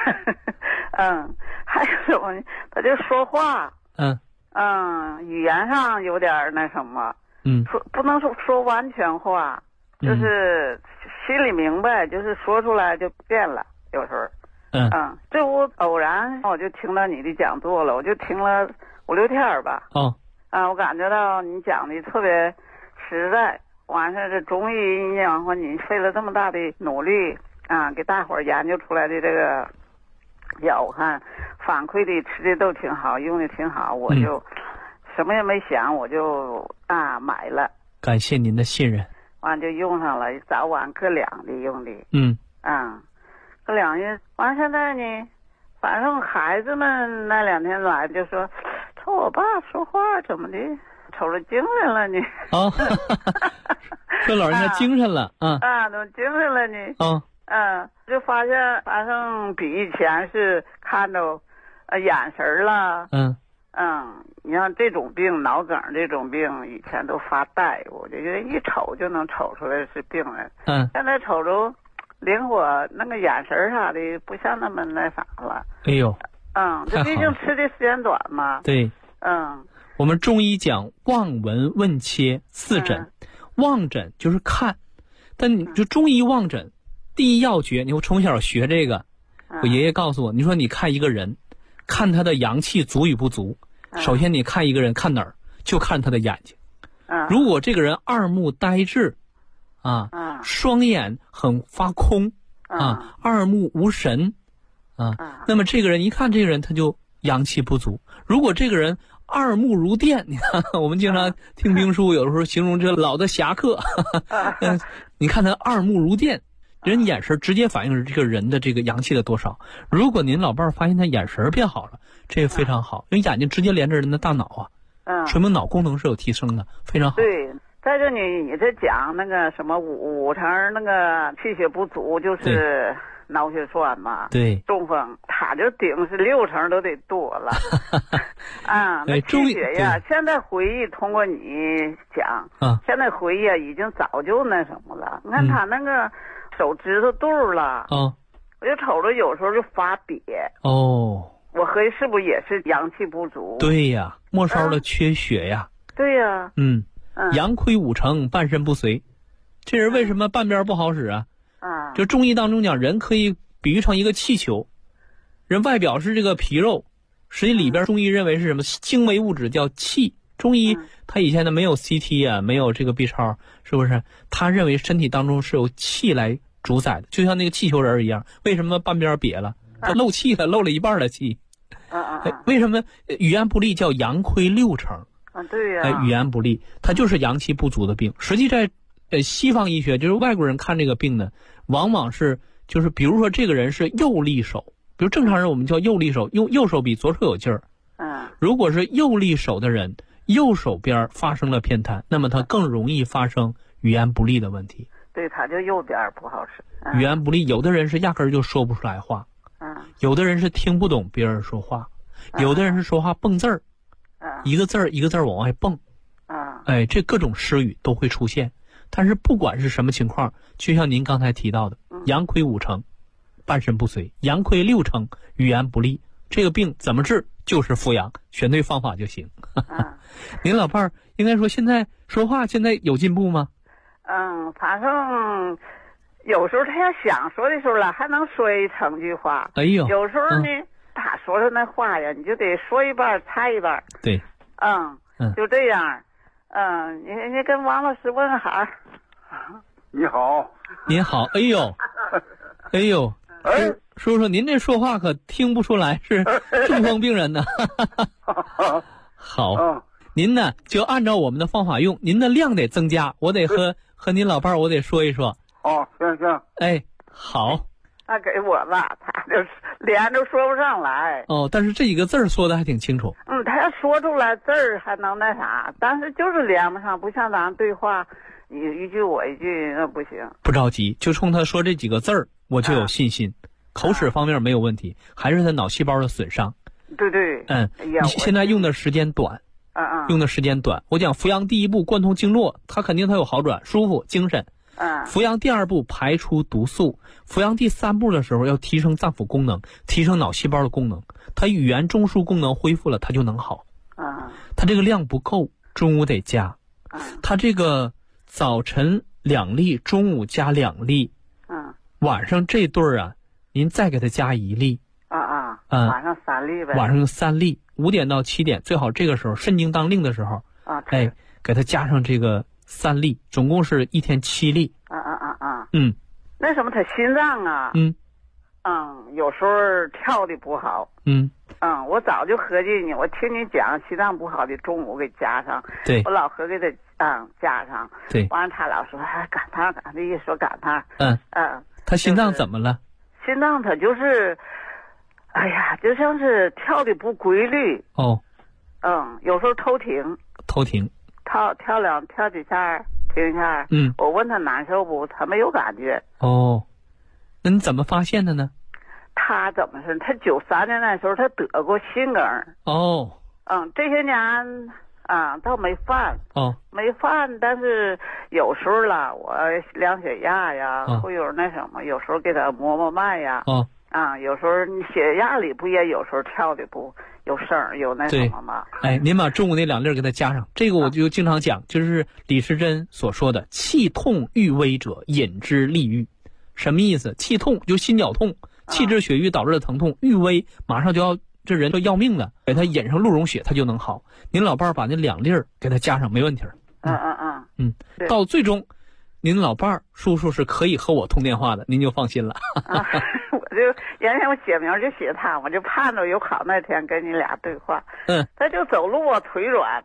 还有什么呢？他就说话。语言上有点那什么。说不能说完全话，就是心里明白，就是说出来就变了，有时候。这我偶然我就听到你的讲座了，我就听了5-6天吧。我感觉到你讲的特别实在，完事这中医你讲话你费了这么大的努力给大伙儿研究出来的这个药，我看反馈的吃的都挺好，用的挺好，我就什么也没想，我就买了。 感谢您的信任。 完就用上了，早晚各2的用的。各2月，完现在呢，反正孩子们那2天来就说，瞅我爸说话怎么的，瞅着精神了呢。 说老人家精神了。 都精神了呢。就发现反正比以前是看到眼神了。你像这种病，脑梗这种病，以前都发呆，我就觉得一瞅就能瞅出来是病人。现在瞅着灵活，那个眼神啥的不像那么那啥了。 哎呦。 这毕竟吃的时间短嘛。 对。我们中医讲望闻问切4诊。望诊就是看，但你就中医望诊，第一要诀，你从小学这个，我爷爷告诉我，你说你看一个人，看他的阳气足与不足，首先你看一个人看哪儿，就看他的眼睛。如果这个人二目呆滞双眼很发空二目无神那么这个人一看这个人他就阳气不足。如果这个人二目如电，你看我们经常听评书，有的时候形容这老的侠客你看他二目如电，人眼神直接反映这个人的这个阳气的多少。如果您老伴儿发现他眼神变好了，这个非常好，因为眼睛直接连着人的大脑说明脑功能是有提升的，非常好。 对，再就你这讲那个什么五成那个气血不足，就是脑血栓嘛。 对， 中风他就顶是6成都得多了那气血呀，现在回忆通过你讲现在回忆已经早就那什么了。你看他那个手指头肚了我就瞅着有时候就发瘪我合计是不是也是阳气不足？ 对呀，末梢的缺血呀。 对呀。 阳亏5成，半身不遂。这人为什么半边不好使啊？就中医当中讲，人可以比喻成一个气球，人外表是这个皮肉，实际里边中医认为是什么精微物质叫气。中医他以前的没有 CT 没有这个 B 超，是不是？他认为身体当中是由气来主宰的，就像那个气球人一样。为什么半边瘪了？他漏气了，漏了一半的气。为什么语言不利叫阳亏6成？ 对呀。 语言不利，它就是阳气不足的病。实际在西方医学，就是外国人看这个病呢，往往是就是比如说这个人是右利手比如正常人我们叫右利手，用右手比左手有劲儿。如果是右利手的人，右手边发生了偏瘫，那么他更容易发生语言不利的问题。 对，他就右边不好使。 语言不利，有的人是压根儿就说不出来话，有的人是听不懂别人说话，有的人是说话蹦字儿，一个字儿一个字儿往外蹦，哎，这各种失语都会出现。但是不管是什么情况，就像您刚才提到的，阳亏5成，半身不遂；阳亏6成，语言不利。这个病怎么治？就是复阳，选对方法就行。您老伴儿应该说现在说话现在有进步吗？ 反正有时候他要想说的时候了，还能说一成句话。 哎呦， 有时候呢，他说的那话呀，你就得说一半猜一半。 对， 就这样。你跟王老师问好。 你好。 您好，哎呦，哎呦，叔叔，您这说话可听不出来是中风病人呢。好，您呢就按照我们的方法用，您的量得增加，我得和您老伴儿我得说一说。 行。 哎，好。 那给我吧，他就连都说不上来。 但是这几个字儿说的还挺清楚。 他要说出来字儿还能那啥，但是就是连不上，不像咱对话，你一句我一句，那不行。不着急，就冲他说这几个字儿，我就有信心。口齿方面没有问题，还是他脑细胞的损伤。 对。 你现在用的时间短。用的时间短。我讲扶阳第一步贯通经络，他肯定他有好转，舒服，精神。扶阳第2步排出毒素，扶阳第3步的时候要提升脏腑功能，提升脑细胞的功能，他语言中枢功能恢复了，他就能好。他这个量不够，中午得加。他这个早晨2粒，中午加2粒。晚上这对儿您再给他加1粒。 晚上3粒呗。 晚上3粒，5点到7点，最好这个时候肾经当令的时候。给他加上这个3粒，总共是1天7粒。 那什么，他心脏啊，有时候跳的不好。我早就合计你，我听你讲心脏不好的，中午给加上。 对， 我老合计他加上。 对， 完了他老说赶趟，这一说赶趟。 他心脏怎么了？ 心脏他就是，哎呀，就像是跳的不规律。有时候偷停。跳几下停一下。我问他难受不，他没有感觉。 那你怎么发现的呢？ 他怎么是？他93年那时候他得过心梗。这些年倒没犯。没犯，但是有时候了，我量血压呀，会有那什么，有时候给他摸脉呀。有时候你血压里不也有时候跳的不有声有那什么吗？ 您把中午那2粒给他加上，这个我就经常讲，就是李时珍所说的气痛欲危者引之利欲。什么意思？气痛就心绞痛，气滞血瘀导致的疼痛，欲危马上就要这人就要命了，给他引上鹿茸血他就能好。您老伴儿把那2粒给他加上没问题。到最终您老伴儿叔叔是可以和我通电话的，您就放心了。 我就原先我写名就写他，我就盼着有好那天跟你俩对话。他就走路腿软。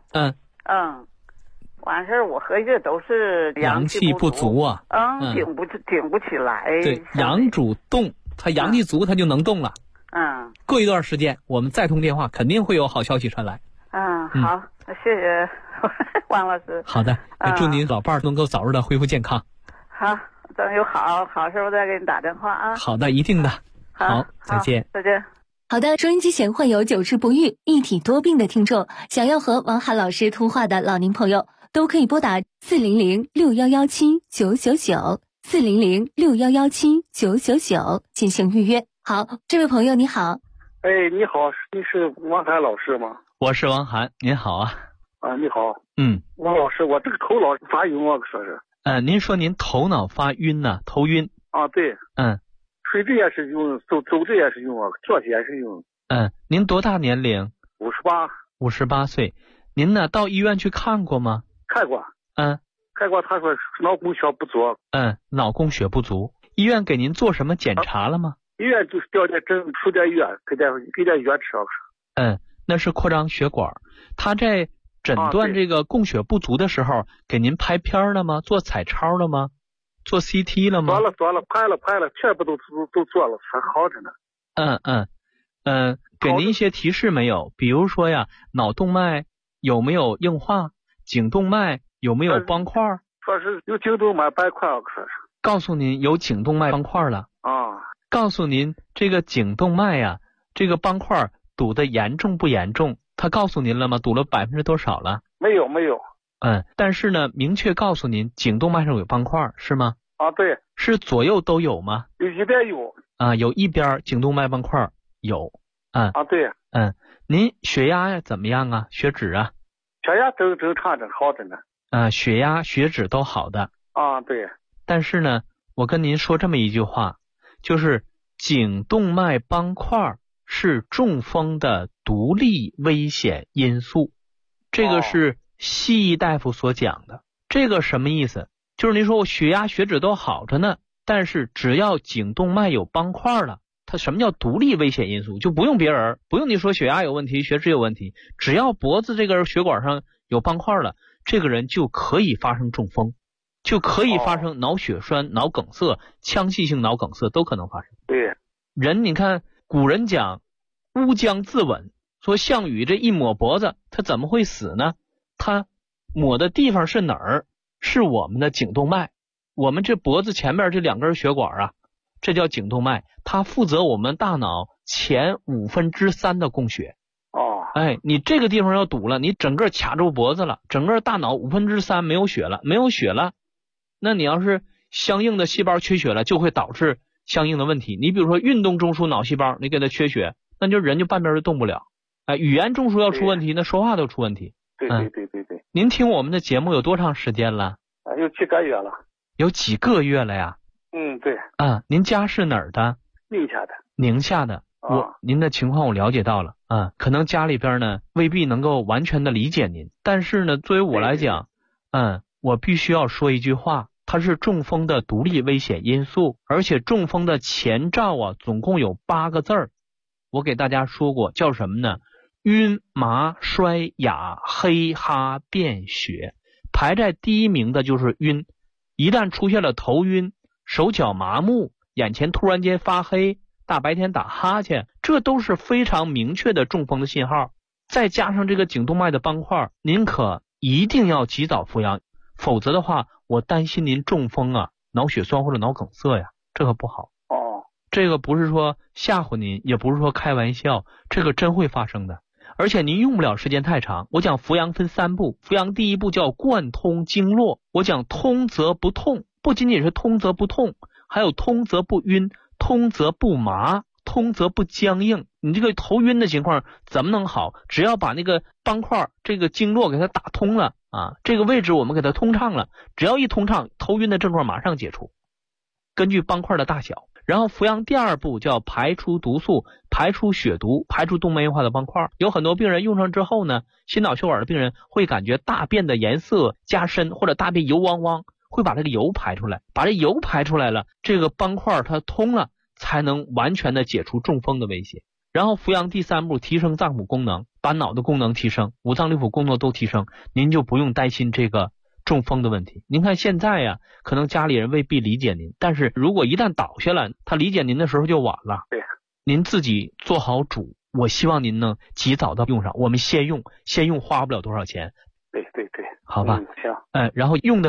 完事儿我合计都是阳气不足啊。 顶不起来。 对，阳主动，他阳气足他就能动了。过一段时间我们再通电话，肯定会有好消息传来。 好，谢谢王老师。 好的，祝您老伴儿能够早日的恢复健康。 好，等有好时候再给你打电话啊。 好的，一定的。好，再见。 再见。 好的，收音机前患有久治不愈、一体多病的听众，想要和王涵老师通话的老年朋友，都可以拨打400-6117-999，400-6117-999进行预约。好，这位朋友你好。 你好，你是王涵老师吗？ 我是王涵，您好啊。 你好。王老师，我这个头脑发晕啊，说是。 您说您头脑发晕呢？头晕。 对。睡着也是晕，走着也是晕啊，坐起也是晕。 您多大年龄 ？58。 58岁。您呢，到医院去看过吗？ 看过。看过，他说脑供血不足。 脑供血不足。医院给您做什么检查了吗？ 医院就是吊点针，输点药，给点药吃。 那是扩张血管。他在诊断这个供血不足的时候，给您拍片了吗？做彩超了吗？做 CT 了吗？ 做了，拍了，全部都做了，还好着呢。 给您一些提示没有？比如说呀，脑动脉有没有硬化？颈动脉有没有斑块？ 说是有颈动脉斑块，说是。 告诉您有颈动脉斑块了。告诉您这个颈动脉呀，这个斑块堵得严重不严重？他告诉您了吗？堵了多少了？ 没有。 但是呢，明确告诉您颈动脉上有斑块，是吗？ 对。 是左右都有吗？ 有一边有。 有一边颈动脉斑块有。 对。 您血压呀怎么样啊？血脂啊？ 血压正常着，好着呢。 血压、血脂都好的。 对。 但是呢，我跟您说这么一句话，就是颈动脉斑块是中风的独立危险因素，这个是西医大夫所讲的。这个什么意思？就是您说我血压、血脂都好着呢，但是只要颈动脉有斑块了，它什么叫独立危险因素？就不用别人，不用你说血压有问题、血脂有问题，只要脖子这根血管上有斑块了，这个人就可以发生中风，就可以发生脑血栓、脑梗塞、腔隙性脑梗塞都可能发生。 对。 人你看古人讲乌江自刎，说项羽这一抹脖子，他怎么会死呢？他抹的地方是哪儿？是我们的颈动脉。我们这脖子前面这两根血管啊，这叫颈动脉，它负责我们大脑前3/5的供血。你这个地方要堵了，你整个卡住脖子了，整个大脑3/5没有血了，那你要是相应的细胞缺血了，就会导致相应的问题。你比如说运动中枢脑细胞，你给它缺血，那就人就半边就动不了。语言中枢要出问题，那说话都出问题。 对。 您听我们的节目有多长时间了？ 有几个月了。 有几个月了呀？ 对。 您家是哪儿的？宁夏的。您的情况我了解到了。可能家里边呢未必能够完全的理解您，但是呢作为我来讲，我必须要说一句话，它是中风的独立危险因素，而且中风的前兆总共有8个字儿，我给大家说过，叫什么呢？晕、麻、衰、哑、黑、哈、便、血。排在第一名的就是晕，一旦出现了头晕、手脚麻木、眼前突然间发黑、大白天打哈欠，这都是非常明确的中风的信号。再加上这个颈动脉的斑块，您可一定要及早服药，否则的话我担心您中风脑血栓或者脑梗塞呀，这个不好。这个不是说吓唬您，也不是说开玩笑，这个真会发生的。而且您用不了时间太长。我讲扶阳分3步，扶阳第一步叫贯通经络，我讲通则不痛，不仅仅是通则不痛，还有通则不晕，通则不麻，通则不僵硬。你这个头晕的情况怎么能好？只要把那个斑块这个经络给它打通了这个位置我们给它通畅了，只要一通畅，头晕的症状马上解除，根据斑块的大小。然后扶阳第2步叫排出毒素，排出血毒，排出动脉硬化的斑块。有很多病人用上之后呢，心脑血管的病人会感觉大便的颜色加深，或者大便油汪汪，会把这个油排出来，把这油排出来了，这个斑块它通了，才能完全的解除中风的威胁。然后扶阳第3步提升脏腑功能，把脑的功能提升，五脏六腑功能都提升，您就不用担心这个中风的问题。您看现在可能家里人未必理解您，但是如果一旦倒下了，他理解您的时候就晚了。 对。 您自己做好主，我希望您能及早的用上。我们先用花不了多少钱。 对。 好吧。 行。 然后用的